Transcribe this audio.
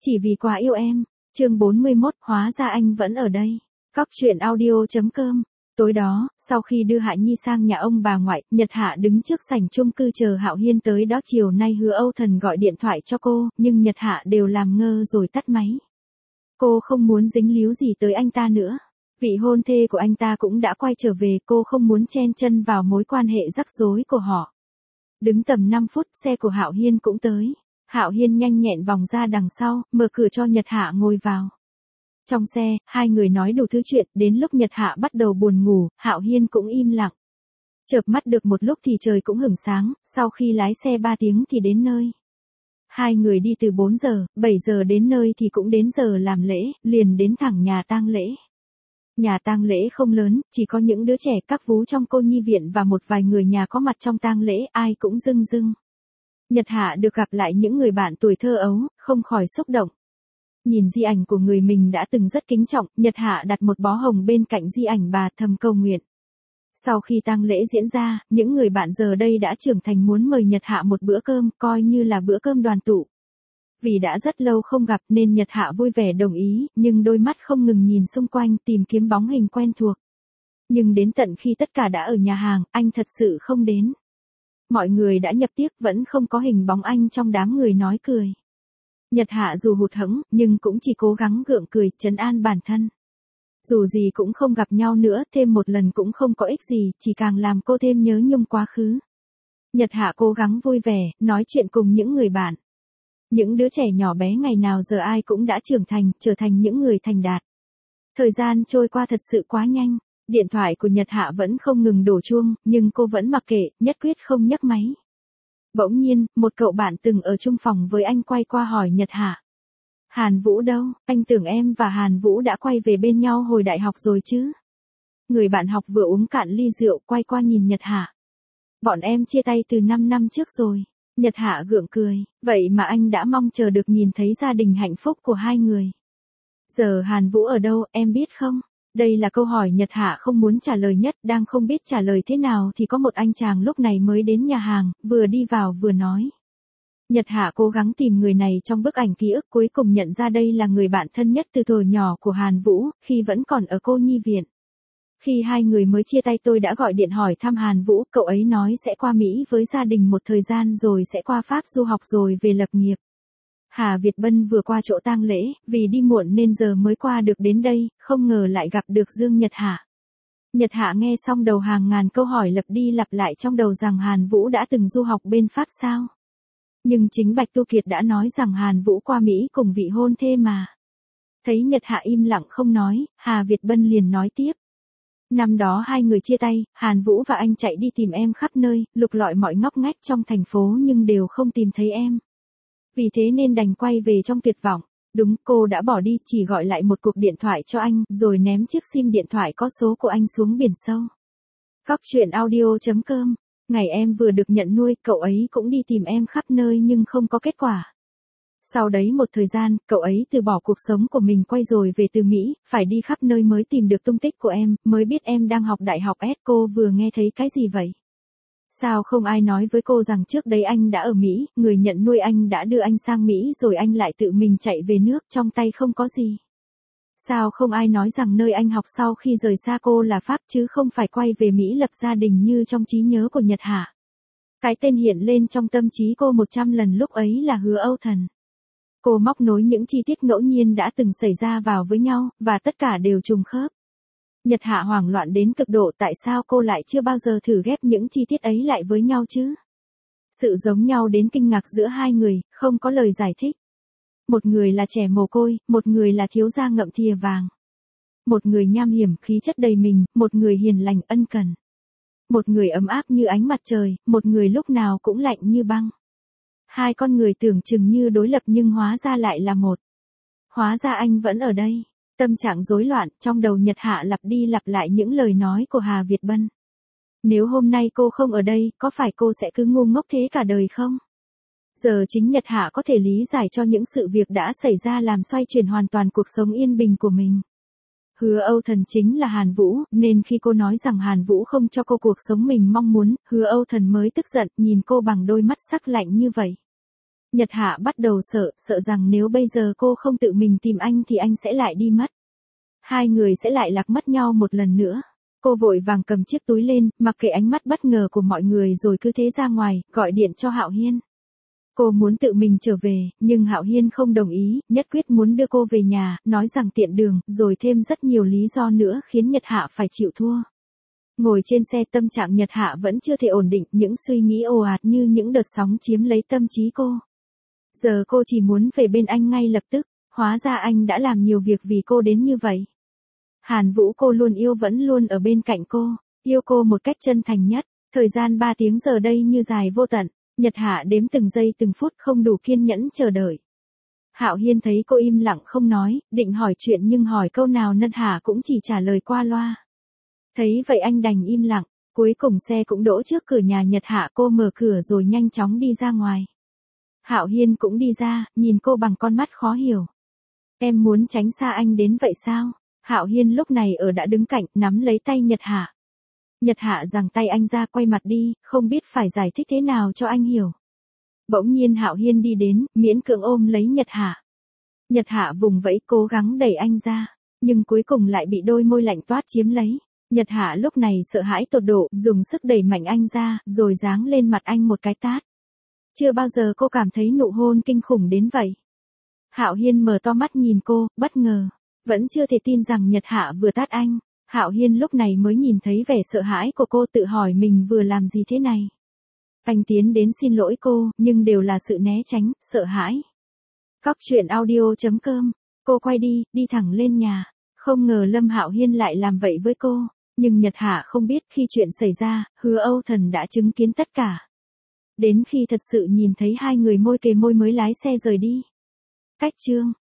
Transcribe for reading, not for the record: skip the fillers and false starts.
Chỉ vì quá yêu em. Chương 41, hóa ra anh vẫn ở đây. Cóc truyện audio.com. Tối đó, sau khi đưa Hạ Nhi sang nhà ông bà ngoại, Nhật Hạ đứng trước sảnh chung cư chờ Hạo Hiên tới đó. Chiều nay Hứa Âu Thần gọi điện thoại cho cô, nhưng Nhật Hạ đều làm ngơ rồi tắt máy. Cô không muốn dính líu gì tới anh ta nữa. Vị hôn thê của anh ta cũng đã quay trở về, cô không muốn chen chân vào mối quan hệ rắc rối của họ. Đứng tầm 5 phút, xe của Hạo Hiên cũng tới. Hạo Hiên nhanh nhẹn vòng ra đằng sau, mở cửa cho Nhật Hạ ngồi vào. Trong xe, hai người nói đủ thứ chuyện, đến lúc Nhật Hạ bắt đầu buồn ngủ, Hạo Hiên cũng im lặng. Chợp mắt được một lúc thì trời cũng hửng sáng, sau khi lái xe 3 tiếng thì đến nơi. Hai người đi từ 4 giờ, 7 giờ đến nơi thì cũng đến giờ làm lễ, liền đến thẳng nhà tang lễ. Nhà tang lễ không lớn, chỉ có những đứa trẻ các vú trong cô nhi viện và một vài người nhà có mặt trong tang lễ, ai cũng rưng rưng. Nhật Hạ được gặp lại những người bạn tuổi thơ ấu, không khỏi xúc động. Nhìn di ảnh của người mình đã từng rất kính trọng, Nhật Hạ đặt một bó hồng bên cạnh di ảnh bà, thầm cầu nguyện. Sau khi tang lễ diễn ra, những người bạn giờ đây đã trưởng thành muốn mời Nhật Hạ một bữa cơm, coi như là bữa cơm đoàn tụ. Vì đã rất lâu không gặp nên Nhật Hạ vui vẻ đồng ý, nhưng đôi mắt không ngừng nhìn xung quanh tìm kiếm bóng hình quen thuộc. Nhưng đến tận khi tất cả đã ở nhà hàng, anh thật sự không đến. Mọi người đã nhập tiệc vẫn không có hình bóng anh trong đám người nói cười. Nhật Hạ dù hụt hẫng, nhưng cũng chỉ cố gắng gượng cười, trấn an bản thân. Dù gì cũng không gặp nhau nữa, thêm một lần cũng không có ích gì, chỉ càng làm cô thêm nhớ nhung quá khứ. Nhật Hạ cố gắng vui vẻ, nói chuyện cùng những người bạn. Những đứa trẻ nhỏ bé ngày nào giờ ai cũng đã trưởng thành, trở thành những người thành đạt. Thời gian trôi qua thật sự quá nhanh, điện thoại của Nhật Hạ vẫn không ngừng đổ chuông, nhưng cô vẫn mặc kệ, nhất quyết không nhấc máy. Bỗng nhiên, một cậu bạn từng ở chung phòng với anh quay qua hỏi Nhật Hạ. Hàn Vũ đâu, anh tưởng em và Hàn Vũ đã quay về bên nhau hồi đại học rồi chứ. Người bạn học vừa uống cạn ly rượu quay qua nhìn Nhật Hạ. Bọn em chia tay từ 5 năm trước rồi. Nhật Hạ gượng cười, vậy mà anh đã mong chờ được nhìn thấy gia đình hạnh phúc của hai người. Giờ Hàn Vũ ở đâu, em biết không? Đây là câu hỏi Nhật Hạ không muốn trả lời nhất, đang không biết trả lời thế nào thì có một anh chàng lúc này mới đến nhà hàng, vừa đi vào vừa nói. Nhật Hạ cố gắng tìm người này trong bức ảnh ký ức, cuối cùng nhận ra đây là người bạn thân nhất từ thuở nhỏ của Hàn Vũ, khi vẫn còn ở cô nhi viện. Khi hai người mới chia tay tôi đã gọi điện hỏi thăm Hàn Vũ, cậu ấy nói sẽ qua Mỹ với gia đình một thời gian rồi sẽ qua Pháp du học rồi về lập nghiệp. Hà Việt Bân vừa qua chỗ tang lễ, vì đi muộn nên giờ mới qua được đến đây, không ngờ lại gặp được Dương Nhật Hạ. Nhật Hạ nghe xong đầu hàng ngàn câu hỏi lặp đi lặp lại trong đầu rằng Hàn Vũ đã từng du học bên Pháp sao? Nhưng chính Bạch Tu Kiệt đã nói rằng Hàn Vũ qua Mỹ cùng vị hôn thê mà. Thấy Nhật Hạ im lặng không nói, Hà Việt Bân liền nói tiếp. Năm đó hai người chia tay, Hàn Vũ và anh chạy đi tìm em khắp nơi, lục lọi mọi ngóc ngách trong thành phố nhưng đều không tìm thấy em. Vì thế nên đành quay về trong tuyệt vọng. Đúng, cô đã bỏ đi, chỉ gọi lại một cuộc điện thoại cho anh, rồi ném chiếc sim điện thoại có số của anh xuống biển sâu. Cóc truyện audio.com. Ngày em vừa được nhận nuôi, cậu ấy cũng đi tìm em khắp nơi nhưng không có kết quả. Sau đấy một thời gian, cậu ấy từ bỏ cuộc sống của mình quay rồi về từ Mỹ, phải đi khắp nơi mới tìm được tung tích của em, mới biết em đang học đại học S. Cô vừa nghe thấy cái gì vậy? Sao không ai nói với cô rằng trước đây anh đã ở Mỹ, người nhận nuôi anh đã đưa anh sang Mỹ rồi anh lại tự mình chạy về nước, trong tay không có gì? Sao không ai nói rằng nơi anh học sau khi rời xa cô là Pháp chứ không phải quay về Mỹ lập gia đình như trong trí nhớ của Nhật Hạ? Cái tên hiện lên trong tâm trí cô 100 lần lúc ấy là Hứa Âu Thần. Cô móc nối những chi tiết ngẫu nhiên đã từng xảy ra vào với nhau, và tất cả đều trùng khớp. Nhật Hạ hoảng loạn đến cực độ, tại sao cô lại chưa bao giờ thử ghép những chi tiết ấy lại với nhau chứ? Sự giống nhau đến kinh ngạc giữa hai người, không có lời giải thích. Một người là trẻ mồ côi, một người là thiếu gia ngậm thìa vàng. Một người nham hiểm, khí chất đầy mình, một người hiền lành ân cần. Một người ấm áp như ánh mặt trời, một người lúc nào cũng lạnh như băng. Hai con người tưởng chừng như đối lập nhưng hóa ra lại là một. Hóa ra anh vẫn ở đây. Tâm trạng rối loạn, trong đầu Nhật Hạ lặp đi lặp lại những lời nói của Hà Việt Bân. Nếu hôm nay cô không ở đây, có phải cô sẽ cứ ngu ngốc thế cả đời không? Giờ chính Nhật Hạ có thể lý giải cho những sự việc đã xảy ra làm xoay chuyển hoàn toàn cuộc sống yên bình của mình. Hứa Âu Thần chính là Hàn Vũ, nên khi cô nói rằng Hàn Vũ không cho cô cuộc sống mình mong muốn, Hứa Âu Thần mới tức giận, nhìn cô bằng đôi mắt sắc lạnh như vậy. Nhật Hạ bắt đầu sợ rằng nếu bây giờ cô không tự mình tìm anh thì anh sẽ lại đi mất. Hai người sẽ lại lạc mất nhau một lần nữa. Cô vội vàng cầm chiếc túi lên, mặc kệ ánh mắt bất ngờ của mọi người rồi cứ thế ra ngoài, gọi điện cho Hạo Hiên. Cô muốn tự mình trở về, nhưng Hạo Hiên không đồng ý, nhất quyết muốn đưa cô về nhà, nói rằng tiện đường, rồi thêm rất nhiều lý do nữa khiến Nhật Hạ phải chịu thua. Ngồi trên xe tâm trạng Nhật Hạ vẫn chưa thể ổn định, những suy nghĩ ồ ạt như những đợt sóng chiếm lấy tâm trí cô. Giờ cô chỉ muốn về bên anh ngay lập tức, hóa ra anh đã làm nhiều việc vì cô đến như vậy. Hàn Vũ cô luôn yêu vẫn luôn ở bên cạnh cô, yêu cô một cách chân thành nhất, thời gian 3 tiếng giờ đây như dài vô tận, Nhật Hạ đếm từng giây từng phút không đủ kiên nhẫn chờ đợi. Hạo Hiên thấy cô im lặng không nói, định hỏi chuyện nhưng hỏi câu nào Nhật Hạ cũng chỉ trả lời qua loa. Thấy vậy anh đành im lặng, cuối cùng xe cũng đỗ trước cửa nhà Nhật Hạ, cô mở cửa rồi nhanh chóng đi ra ngoài. Hạo Hiên cũng đi ra, nhìn cô bằng con mắt khó hiểu. Em muốn tránh xa anh đến vậy sao? Hạo Hiên lúc này đã đứng cạnh, nắm lấy tay Nhật Hạ. Nhật Hạ giằng tay anh ra quay mặt đi, không biết phải giải thích thế nào cho anh hiểu. Bỗng nhiên Hạo Hiên đi đến, miễn cưỡng ôm lấy Nhật Hạ. Nhật Hạ vùng vẫy cố gắng đẩy anh ra, nhưng cuối cùng lại bị đôi môi lạnh toát chiếm lấy. Nhật Hạ lúc này sợ hãi tột độ, dùng sức đẩy mạnh anh ra, rồi giáng lên mặt anh một cái tát. Chưa bao giờ cô cảm thấy nụ hôn kinh khủng đến vậy. Hạo Hiên mở to mắt nhìn cô, bất ngờ, vẫn chưa thể tin rằng Nhật Hạ vừa tát anh. Hạo Hiên lúc này mới nhìn thấy vẻ sợ hãi của cô, tự hỏi mình vừa làm gì thế này. Anh tiến đến xin lỗi cô, nhưng đều là sự né tránh, sợ hãi. Cóc truyện audio.com, cô quay đi thẳng lên nhà. Không ngờ Lâm Hạo Hiên lại làm vậy với cô, nhưng Nhật Hạ không biết khi chuyện xảy ra, Hứa Âu Thần đã chứng kiến tất cả. Đến khi thật sự nhìn thấy hai người môi kề môi mới lái xe rời đi. Cách chương